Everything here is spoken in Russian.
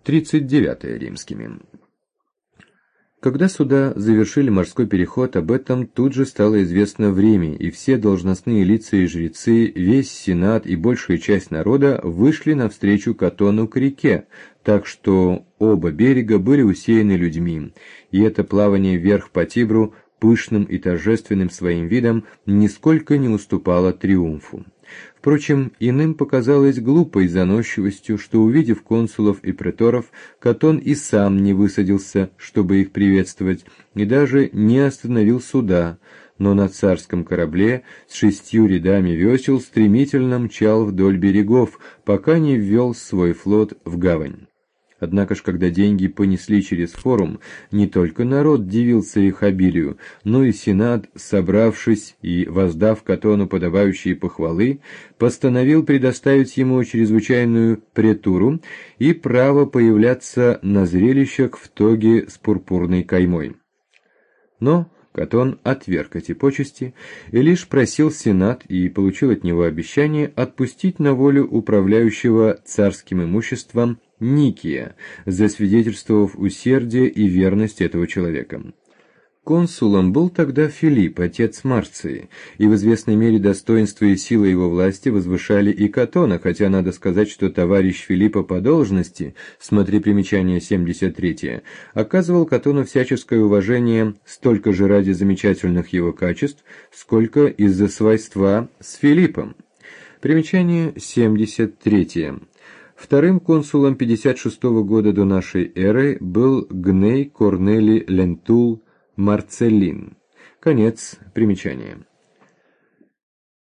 39 римскими. Когда суда завершили морской переход, об этом тут же стало известно в Риме, и все должностные лица и жрецы, весь сенат и большая часть народа вышли навстречу Катону к реке, так что оба берега были усеяны людьми, и это плавание вверх по Тибру пышным и торжественным своим видом нисколько не уступало триумфу. Впрочем, иным показалось глупой заносчивостью, что, увидев консулов и преторов, Катон и сам не высадился, чтобы их приветствовать, и даже не остановил суда, но на царском корабле с 6 рядами весел стремительно мчал вдоль берегов, пока не ввел свой флот в гавань. Однако ж, когда деньги понесли через форум, не только народ дивился их обилию, но и сенат, собравшись и воздав Катону подобающие похвалы, постановил предоставить ему чрезвычайную претуру и право появляться на зрелищах в тоге с пурпурной каймой. Но Катон отверг эти почести и лишь просил сенат и получил от него обещание отпустить на волю управляющего царским имуществом Никия, засвидетельствовав усердие и верность этого человека. Консулом был тогда Филипп, отец Марции, и в известной мере достоинство и сила его власти возвышали и Катона, хотя надо сказать, что товарищ Филиппа по должности, смотри примечание 73, оказывал Катону всяческое уважение столько же ради замечательных его качеств, сколько из-за свойства с Филиппом. Примечание 73. Вторым консулом 56 года до нашей эры был Гней Корнелий Лентул Марцеллин. Конец примечания.